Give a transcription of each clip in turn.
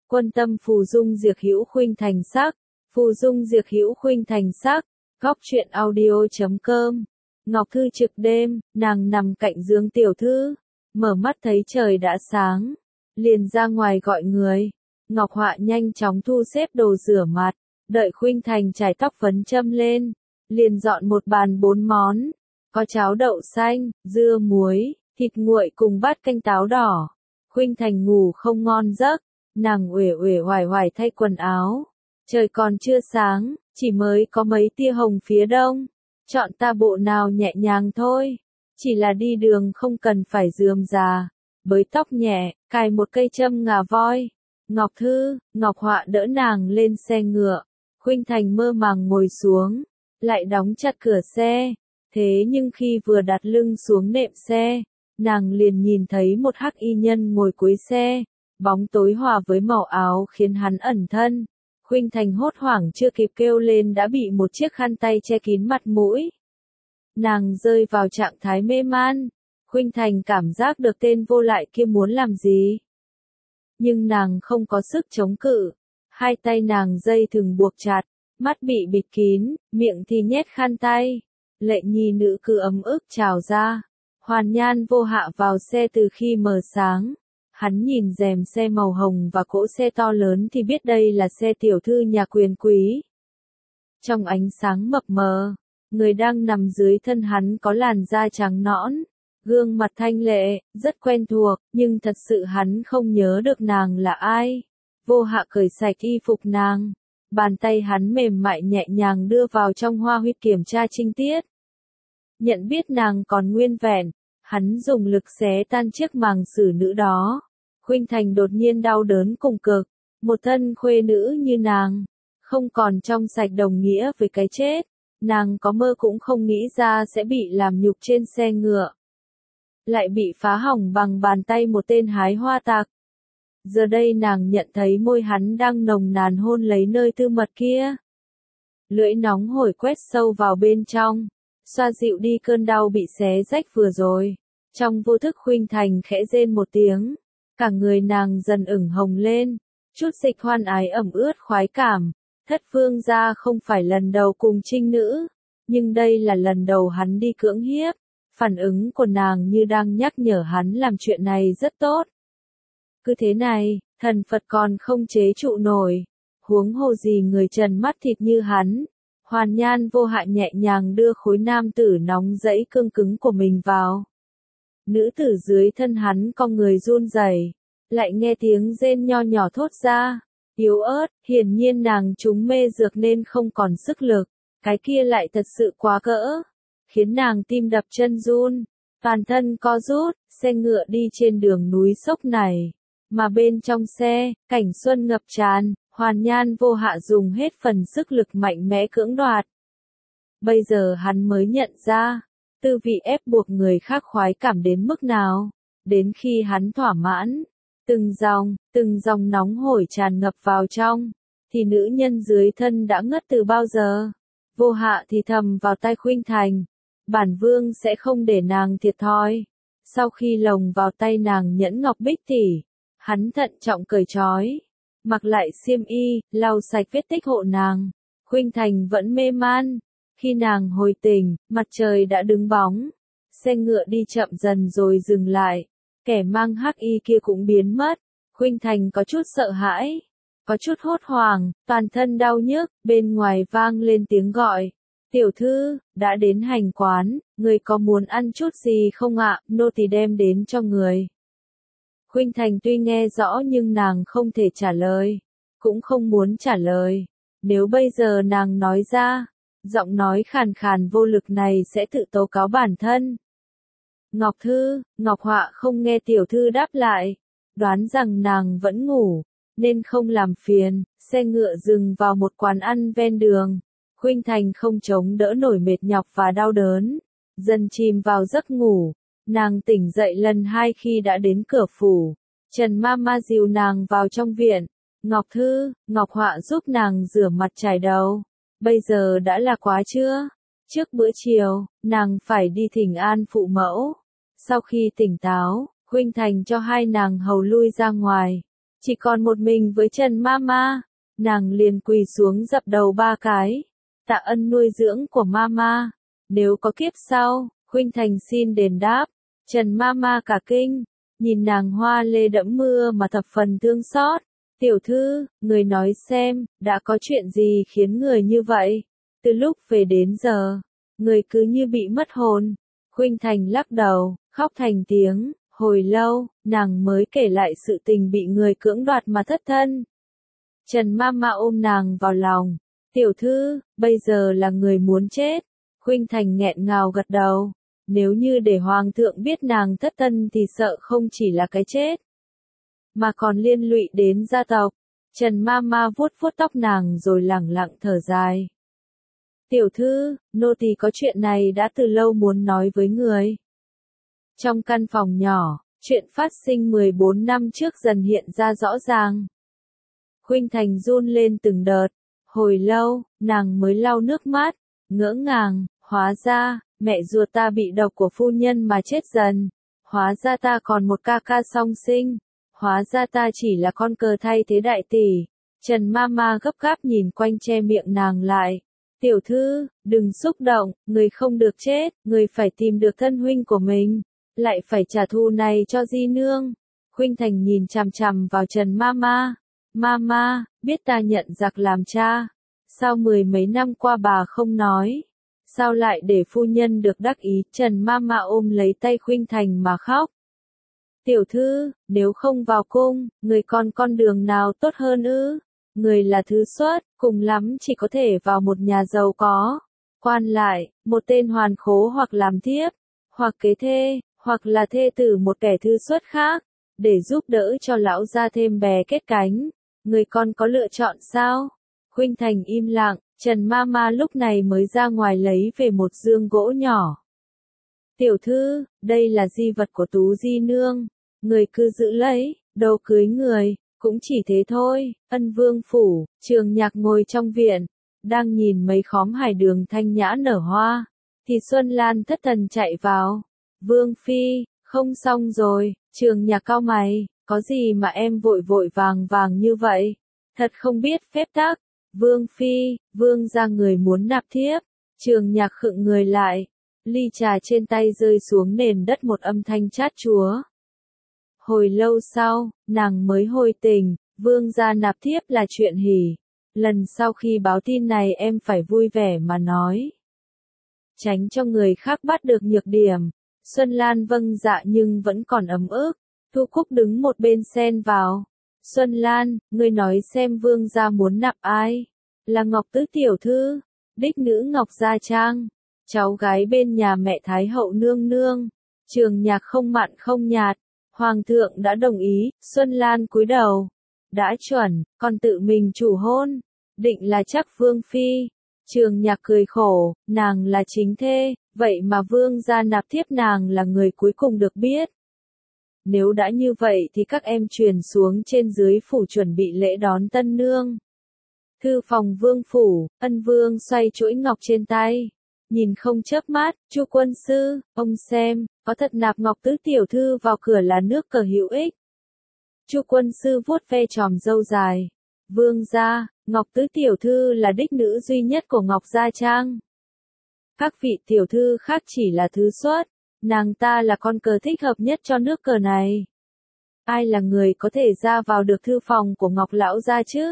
Quân tâm phù dung diệt hữu khuynh thành sắc, phù dung diệt hữu khuynh thành sắc, góc truyện audio.com. Ngọc Thư trực đêm, nàng nằm cạnh giường tiểu thư, mở mắt thấy trời đã sáng, liền ra ngoài gọi người. Ngọc Họa nhanh chóng thu xếp đồ rửa mặt, đợi khuynh thành chải tóc phấn châm lên, liền dọn một bàn 4 món, có cháo đậu xanh, dưa muối, thịt nguội cùng bát canh táo đỏ. Khuynh thành ngủ không ngon giấc, nàng uể uể oải oải thay quần áo. Trời còn chưa sáng, chỉ mới có mấy tia hồng phía đông. Chọn ta bộ nào nhẹ nhàng thôi, chỉ là đi đường không cần phải rườm rà. Bới tóc nhẹ, cài một cây châm ngà voi. Ngọc Thư, Ngọc Họa đỡ nàng lên xe ngựa. Khuynh thành mơ màng ngồi xuống, lại đóng chặt cửa xe. Thế nhưng khi vừa đặt lưng xuống nệm xe, nàng liền nhìn thấy một hắc y nhân ngồi cuối xe. Bóng tối hòa với màu áo khiến hắn ẩn thân. Khuynh thành hốt hoảng chưa kịp kêu lên đã bị một chiếc khăn tay che kín mặt mũi. Nàng rơi vào trạng thái mê man. Khuynh thành cảm giác được tên vô lại kia muốn làm gì. Nhưng nàng không có sức chống cự. Hai tay nàng dây thừng buộc chặt, mắt bị bịt kín, miệng thì nhét khăn tay. Lệ nhi nữ cứ ấm ức trào ra. Hoàn Nhan Vô Hạ vào xe từ khi mờ sáng. Hắn nhìn rèm xe màu hồng và cỗ xe to lớn thì biết đây là xe tiểu thư nhà quyền quý. Trong ánh sáng mập mờ, người đang nằm dưới thân hắn có làn da trắng nõn, gương mặt thanh lệ, rất quen thuộc, nhưng thật sự hắn không nhớ được nàng là ai. Vô Hạ cởi sạch y phục nàng, bàn tay hắn mềm mại nhẹ nhàng đưa vào trong hoa huyết kiểm tra trinh tiết. Nhận biết nàng còn nguyên vẹn, hắn dùng lực xé tan chiếc màng xử nữ đó. Khuynh thành đột nhiên đau đớn cùng cực, một thân khuê nữ như nàng, không còn trong sạch đồng nghĩa với cái chết, nàng có mơ cũng không nghĩ ra sẽ bị làm nhục trên xe ngựa. Lại bị phá hỏng bằng bàn tay một tên hái hoa tặc. Giờ đây nàng nhận thấy môi hắn đang nồng nàn hôn lấy nơi tư mật kia. Lưỡi nóng hổi quét sâu vào bên trong, xoa dịu đi cơn đau bị xé rách vừa rồi. Trong vô thức Khuynh thành khẽ rên một tiếng. Cả người nàng dần ửng hồng lên, chút dịch hoan ái ẩm ướt khoái cảm. Thất vương gia không phải lần đầu cùng trinh nữ, nhưng đây là lần đầu hắn đi cưỡng hiếp. Phản ứng của nàng như đang nhắc nhở hắn làm chuyện này rất tốt. Cứ thế này, thần Phật còn không chế trụ nổi, huống hồ gì người trần mắt thịt như hắn. Hoàn Nhan Vô Hạ nhẹ nhàng đưa khối nam tử nóng rẫy cương cứng của mình vào. Nữ tử dưới thân hắn cong người run rẩy, lại nghe tiếng rên nho nhỏ thốt ra, yếu ớt, hiển nhiên nàng trúng mê dược nên không còn sức lực, cái kia lại thật sự quá cỡ, khiến nàng tim đập chân run, toàn thân co rút, xe ngựa đi trên đường núi sốc này, mà bên trong xe, cảnh xuân ngập tràn, Hoàn Nhan Vô Hạ dùng hết phần sức lực mạnh mẽ cưỡng đoạt. Bây giờ hắn mới nhận ra, tư vị ép buộc người khác khoái cảm đến mức nào, đến khi hắn thỏa mãn, từng dòng nóng hổi tràn ngập vào trong, thì nữ nhân dưới thân đã ngất từ bao giờ. Vô Hạ thì thầm vào tai Khuynh thành, bản vương sẽ không để nàng thiệt thòi. Sau khi lồng vào tay nàng nhẫn ngọc bích tỷ, hắn thận trọng cởi trói, mặc lại xiêm y, lau sạch vết tích hộ nàng. Khuynh thành vẫn mê man. Khi nàng hồi tỉnh, mặt trời đã đứng bóng. Xe ngựa đi chậm dần rồi dừng lại. Kẻ mang hắc y kia cũng biến mất. Khuynh thành có chút sợ hãi, có chút hốt hoảng, toàn thân đau nhức, bên ngoài vang lên tiếng gọi. Tiểu thư, đã đến hành quán, người có muốn ăn chút gì không ạ, nô tỳ đem đến cho người. Khuynh thành tuy nghe rõ nhưng nàng không thể trả lời, cũng không muốn trả lời. Nếu bây giờ nàng nói ra, giọng nói khàn khàn vô lực này sẽ tự tố cáo bản thân. Ngọc Thư, Ngọc Họa không nghe tiểu thư đáp lại, đoán rằng nàng vẫn ngủ, nên không làm phiền. Xe ngựa dừng vào một quán ăn ven đường. Khuynh thành không chống đỡ nổi mệt nhọc và đau đớn, dần chìm vào giấc ngủ. Nàng tỉnh dậy lần 2 khi đã đến cửa phủ. Trần Mama dìu nàng vào trong viện. Ngọc Thư, Ngọc Họa giúp nàng rửa mặt chải đầu. Bây giờ đã là quá trưa. Trước bữa chiều, nàng phải đi thỉnh an phụ mẫu. Sau khi tỉnh táo, Khuynh thành cho hai nàng hầu lui ra ngoài. Chỉ còn một mình với Trần Mama, nàng liền quỳ xuống dập đầu 3 cái, tạ ân nuôi dưỡng của Mama. Nếu có kiếp sau, Khuynh Thành xin đền đáp. Trần Mama cả kinh, nhìn nàng hoa lê đẫm mưa mà thập phần thương xót. Tiểu thư, người nói xem, đã có chuyện gì khiến người như vậy? Từ lúc về đến giờ, người cứ như bị mất hồn. Khuynh Thành lắc đầu, khóc thành tiếng, hồi lâu, nàng mới kể lại sự tình bị người cưỡng đoạt mà thất thân. Trần Mama ôm nàng vào lòng, tiểu thư, bây giờ là người muốn chết. Khuynh Thành nghẹn ngào gật đầu, nếu như để hoàng thượng biết nàng thất thân thì sợ không chỉ là cái chết, mà còn liên lụy đến gia tộc. Trần Mama vuốt vuốt tóc nàng rồi lẳng lặng thở dài. Tiểu thư, nô tỳ có chuyện này đã từ lâu muốn nói với người. Trong căn phòng nhỏ, chuyện phát sinh 14 năm trước dần hiện ra rõ ràng. Khuynh Thành run lên từng đợt, hồi lâu, nàng mới lau nước mắt, ngỡ ngàng, hóa ra, mẹ ruột ta bị độc của phu nhân mà chết dần. Hóa ra ta còn một ca ca song sinh. Hóa ra ta chỉ là con cờ thay thế đại tỷ. Trần Mama gấp gáp nhìn quanh che miệng nàng lại. Tiểu thư, đừng xúc động, người không được chết, người phải tìm được thân huynh của mình, lại phải trả thù này cho di nương. Khuynh Thành nhìn chằm chằm vào Trần Mama. Mama, biết ta nhận giặc làm cha. Sao 10 mấy năm qua bà không nói? Sao lại để phu nhân được đắc ý? Trần Mama ôm lấy tay Khuynh Thành mà khóc. Tiểu thư, nếu không vào cung, người còn con đường nào tốt hơn ư? Người là thứ xuất, cùng lắm chỉ có thể vào một nhà giàu có. Quan lại, một tên hoàn khố hoặc làm thiếp, hoặc kế thê, hoặc là thê tử một kẻ thư xuất khác, để giúp đỡ cho lão gia thêm bè kết cánh. Người còn có lựa chọn sao? Khuynh Thành im lặng, Trần Mama lúc này mới ra ngoài lấy về một dương gỗ nhỏ. Tiểu thư, đây là di vật của Tú di nương, người cứ giữ lấy, đồ cưới người, cũng chỉ thế thôi. Ân Vương phủ, Trường Nhạc ngồi trong viện, đang nhìn mấy khóm hải đường thanh nhã nở hoa, thì Xuân Lan thất thần chạy vào. Vương phi, không xong rồi. Trường Nhạc cau mày, có gì mà em vội vội vàng vàng như vậy? Thật không biết phép tắc. Vương phi, vương gia người muốn nạp thiếp. Trường Nhạc khựng người lại, ly trà trên tay rơi xuống nền đất một âm thanh chát chúa. Hồi lâu sau, nàng mới hồi tỉnh, vương gia nạp thiếp là chuyện hỉ. Lần sau khi báo tin này em phải vui vẻ mà nói, tránh cho người khác bắt được nhược điểm. Xuân Lan vâng dạ nhưng vẫn còn ấm ức. Thu Cúc đứng một bên xen vào. Xuân Lan, ngươi nói xem vương gia muốn nạp ai? Là Ngọc Tứ tiểu thư, đích nữ Ngọc Gia Trang, cháu gái bên nhà mẹ Thái hậu nương nương. Trường Nhạc không mặn không nhạt. Hoàng thượng đã đồng ý. Xuân Lan cúi đầu. Đã chuẩn, còn tự mình chủ hôn. Định là chắc vương phi. Trường Nhạc cười khổ, nàng là chính thê, vậy mà vương gia nạp thiếp nàng là người cuối cùng được biết. Nếu đã như vậy thì các em truyền xuống trên dưới phủ chuẩn bị lễ đón tân nương. Thư phòng vương phủ, Ân Vương xoay chuỗi ngọc trên tay, nhìn không chớp mắt. Chu quân sư, ông xem, có thật nạp Ngọc Tứ tiểu thư vào cửa là nước cờ hữu ích. Chu quân sư vuốt ve chòm râu dài. Vương gia, Ngọc Tứ tiểu thư là đích nữ duy nhất của Ngọc Gia Trang. Các vị tiểu thư khác chỉ là thứ xuất, nàng ta là con cờ thích hợp nhất cho nước cờ này. Ai là người có thể ra vào được thư phòng của Ngọc lão gia chứ?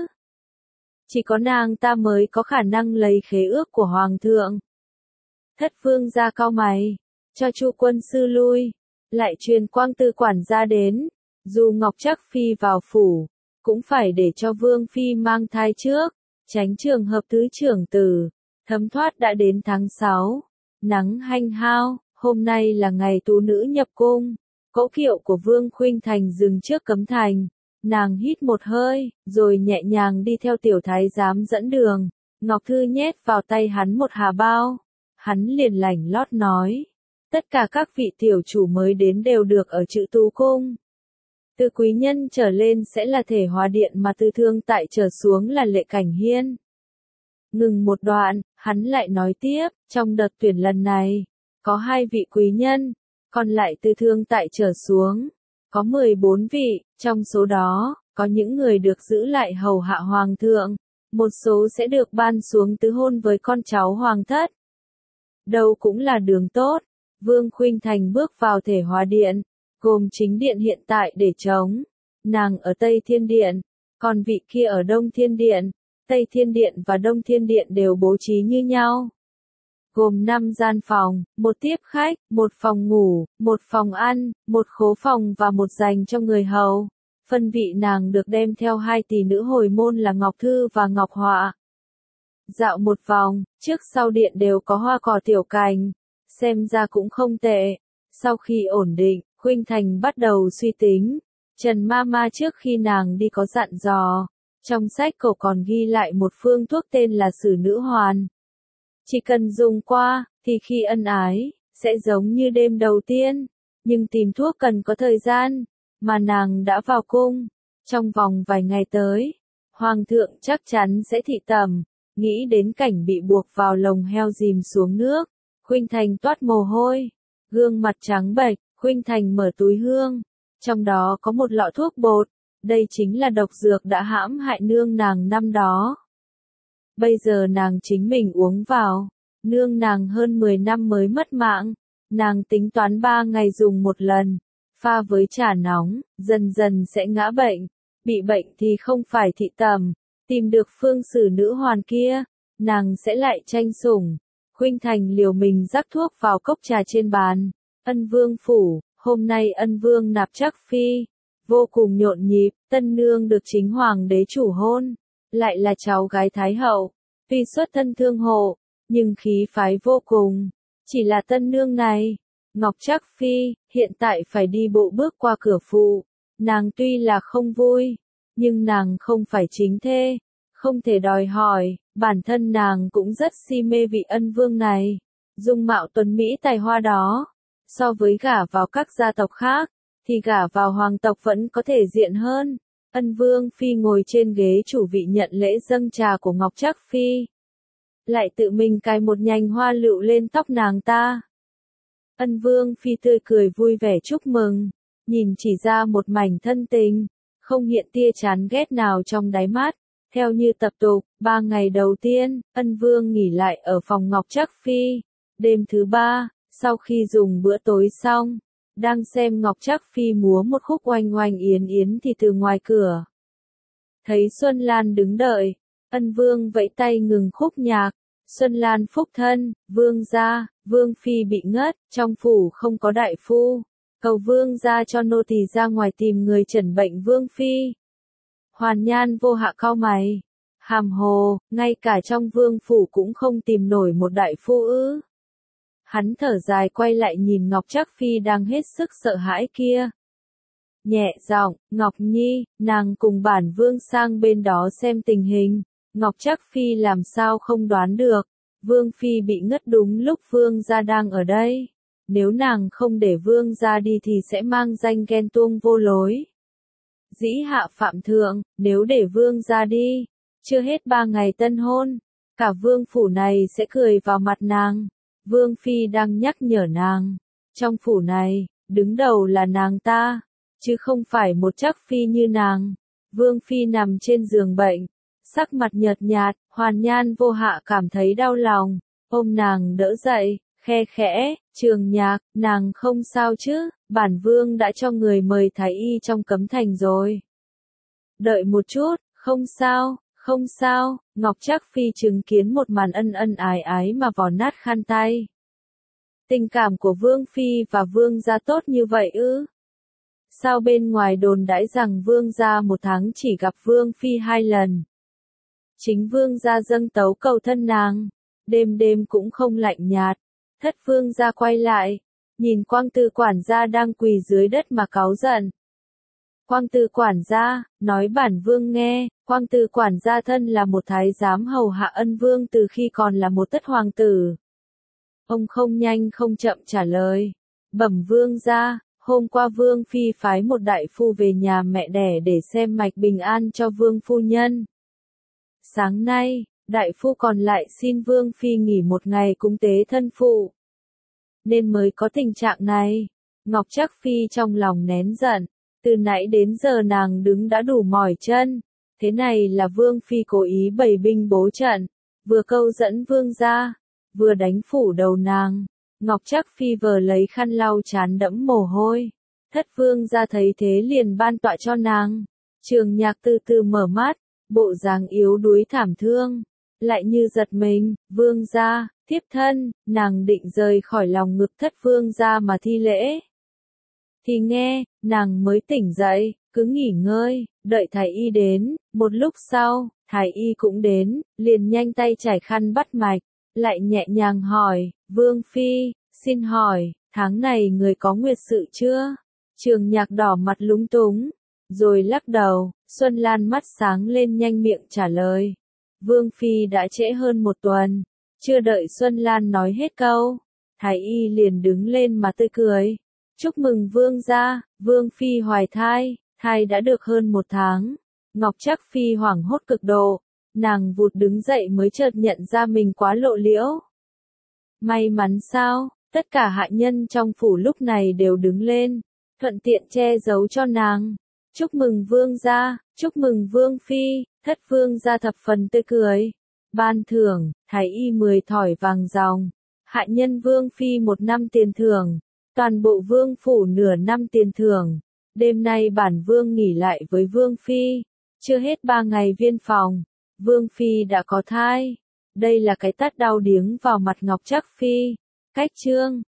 Chỉ có nàng ta mới có khả năng lấy khế ước của hoàng thượng. Thất vương gia cau mày, cho Chu quân sư lui, lại truyền quang tư quản gia đến. Dù Ngọc Trắc phi vào phủ, cũng phải để cho vương phi mang thai trước, tránh trường hợp tứ trưởng tử. Thấm thoát đã đến tháng 6, nắng hanh hao, hôm nay là ngày tú nữ nhập cung. Cỗ kiệu của Vương Khuynh Thành dừng trước cấm thành. Nàng hít một hơi, rồi nhẹ nhàng đi theo tiểu thái giám dẫn đường. Ngọc Thư nhét vào tay hắn một hà bao. Hắn liền lảnh lót nói, tất cả các vị tiểu chủ mới đến đều được ở Trự Tú cung. Từ quý nhân trở lên sẽ là Thể Hòa điện, mà từ thương tại trở xuống là Lệ Cảnh Hiên. Ngừng một đoạn, hắn lại nói tiếp, trong đợt tuyển lần này, có 2 vị quý nhân, còn lại từ thương tại trở xuống, có 14 vị, trong số đó, Có những người được giữ lại hầu hạ hoàng thượng, một số sẽ được ban xuống tứ hôn với con cháu hoàng thất. Đâu cũng là đường tốt. Vương Khuynh Thành bước vào Thể Hóa Điện, gồm chính điện hiện tại để trống. Nàng ở Tây Thiên Điện, còn vị kia ở Đông Thiên Điện. Tây Thiên Điện và Đông Thiên Điện đều bố trí như nhau. Gồm 5 gian phòng, một tiếp khách, một phòng ngủ, một phòng ăn, một khố phòng và một dành cho người hầu. Phân vị nàng được đem theo 2 tỷ nữ hồi môn là Ngọc Thư và Ngọc Họa. Dạo một vòng, trước sau điện đều có hoa cỏ tiểu cành, xem ra cũng không tệ. Sau khi ổn định, Khuynh Thành bắt đầu suy tính. Trần Mama trước khi nàng đi có dặn dò, trong sách cổ còn ghi lại một phương thuốc tên là Sử Nữ Hoàn. Chỉ cần dùng qua, thì khi ân ái, sẽ giống như đêm đầu tiên, nhưng tìm thuốc cần có thời gian, mà nàng đã vào cung. Trong vòng vài ngày tới, Hoàng thượng chắc chắn sẽ thị tẩm. Nghĩ đến cảnh bị buộc vào lồng heo dìm xuống nước, Khuynh Thành toát mồ hôi, gương mặt trắng bệch. Khuynh Thành mở túi hương, trong đó có một lọ thuốc bột, đây chính là độc dược đã hãm hại nương nàng năm đó. Bây giờ nàng chính mình uống vào, nương nàng hơn 10 năm mới mất mạng, nàng tính toán 3 ngày dùng một lần, pha với trà nóng, dần dần sẽ ngã bệnh, bị bệnh thì không phải thị tẩm, tìm được phương Sử Nữ Hoàn kia, nàng sẽ lại tranh sủng. Khuynh Thành liều mình rắc thuốc vào cốc trà trên bàn. Ân Vương phủ, hôm nay Ân Vương nạp Trắc Phi, vô cùng nhộn nhịp, tân nương được chính hoàng đế chủ hôn, lại là cháu gái Thái hậu, tuy xuất thân thương hộ, nhưng khí phái vô cùng. Chỉ là tân nương này, Ngọc Trắc Phi, hiện tại phải đi bộ bước qua cửa phụ, nàng tuy là không vui, nhưng nàng không phải chính thê, không thể đòi hỏi, bản thân nàng cũng rất si mê vị Ân Vương này, dung mạo tuấn mỹ tài hoa đó. So với gả vào các gia tộc khác, thì gả vào hoàng tộc vẫn có thể diện hơn. Ân Vương Phi ngồi trên ghế chủ vị nhận lễ dâng trà của Ngọc Trắc Phi. Lại tự mình cài một nhành hoa lựu lên tóc nàng ta. Ân Vương Phi tươi cười vui vẻ chúc mừng, nhìn chỉ ra một mảnh thân tình, không hiện tia chán ghét nào trong đáy mắt. Theo như tập tục, 3 ngày đầu tiên, Ân Vương nghỉ lại ở phòng Ngọc Trắc Phi. Đêm thứ 3, sau khi dùng bữa tối xong, đang xem Ngọc Trắc Phi múa một khúc oanh oanh yến yến thì từ ngoài cửa thấy Xuân Lan đứng đợi, Ân Vương vẫy tay ngừng khúc nhạc. Xuân Lan phúc thân, vương gia, Vương Phi bị ngất, trong phủ không có đại phu, cầu vương gia cho nô tỳ ra ngoài tìm người chẩn bệnh Vương Phi. Hoàn Nhan Vô Hạ cau mày, hàm hồ, ngay cả trong vương phủ cũng không tìm nổi một đại phu ư? Hắn thở dài quay lại nhìn Ngọc Trắc Phi đang hết sức sợ hãi kia. Nhẹ giọng, Ngọc Nhi, nàng cùng bản vương sang bên đó xem tình hình. Ngọc Trắc Phi làm sao không đoán được, Vương Phi bị ngất đúng lúc vương gia đang ở đây. Nếu nàng không để vương gia đi thì sẽ mang danh ghen tuông vô lối. Dĩ hạ phạm thượng, nếu để vương gia đi, chưa hết 3 ngày tân hôn, cả vương phủ này sẽ cười vào mặt nàng. Vương Phi đang nhắc nhở nàng, trong phủ này, đứng đầu là nàng ta, chứ không phải một Trắc Phi như nàng. Vương Phi nằm trên giường bệnh, sắc mặt nhợt nhạt, Hoàn Nhan Vô Hạ cảm thấy đau lòng, ôm nàng đỡ dậy, khe khẽ, Trường Nhạc, nàng không sao chứ, bản vương đã cho người mời thái y trong Cấm Thành rồi. Đợi một chút, không sao. Không sao, Ngọc Trắc Phi chứng kiến một màn ân ân ái ái mà vò nát khăn tay. Tình cảm của Vương Phi và Vương gia tốt như vậy ư? Sao bên ngoài đồn đãi rằng Vương gia 1 tháng chỉ gặp Vương Phi 2 lần? Chính Vương gia dâng tấu cầu thân nàng, đêm đêm cũng không lạnh nhạt. Thất Vương gia quay lại, nhìn Quang Tư quản gia đang quỳ dưới đất mà cáu giận. Quang Tư quản gia, nói bản vương nghe, Quang Tư quản gia thân là một thái giám hầu hạ Ân Vương từ khi còn là một tất hoàng tử. Ông không nhanh không chậm trả lời. Bẩm vương gia, hôm qua Vương Phi phái một đại phu về nhà mẹ đẻ để xem mạch bình an cho Vương phu nhân. Sáng nay, đại phu còn lại xin Vương Phi nghỉ 1 ngày cúng tế thân phụ, nên mới có tình trạng này. Ngọc Trắc Phi trong lòng nén giận, Từ nãy đến giờ nàng đứng đã đủ mỏi chân. Thế này là Vương Phi cố ý bày binh bố trận, vừa câu dẫn Vương gia, vừa đánh phủ đầu nàng. Ngọc Trác Phi vờ lấy khăn lau trán đẫm mồ hôi. Thất Vương gia thấy thế liền ban tọa cho nàng. Trường Nhạc từ từ mở mắt, bộ dáng yếu đuối thảm thương, lại như giật mình. Vương gia, thiếp thân. Nàng định rời khỏi lòng ngực Thất Vương gia mà thi lễ. Thì nghe, nàng mới tỉnh dậy, cứ nghỉ ngơi, đợi thái y đến. Một lúc sau, thái y cũng đến, liền nhanh tay trải khăn bắt mạch, lại nhẹ nhàng hỏi, Vương Phi, xin hỏi, tháng này người có nguyệt sự chưa? Trường Nhạc đỏ mặt lúng túng, rồi lắc đầu. Xuân Lan mắt sáng lên nhanh miệng trả lời. Vương Phi đã trễ hơn một tuần. Chưa đợi Xuân Lan nói hết câu, thái y liền đứng lên mà tươi cười. Chúc mừng Vương gia, Vương Phi hoài thai, thai đã được hơn một tháng. Ngọc Trác Phi hoảng hốt cực độ, nàng vụt đứng dậy mới chợt nhận ra mình quá lộ liễu. May mắn sao, tất cả hạ nhân trong phủ lúc này đều đứng lên, thuận tiện che giấu cho nàng. Chúc mừng Vương gia, chúc mừng Vương Phi. Thất Vương gia thập phần tươi cười. Ban thưởng, thái y 10 thỏi vàng ròng, hạ nhân Vương Phi 1 năm tiền thưởng, toàn bộ Vương phủ nửa năm tiền thưởng. Đêm nay bản Vương nghỉ lại với Vương Phi. Chưa hết 3 ngày viên phòng, Vương Phi đã có thai. Đây là cái tát đau điếng vào mặt Ngọc Trác Phi. Cách chương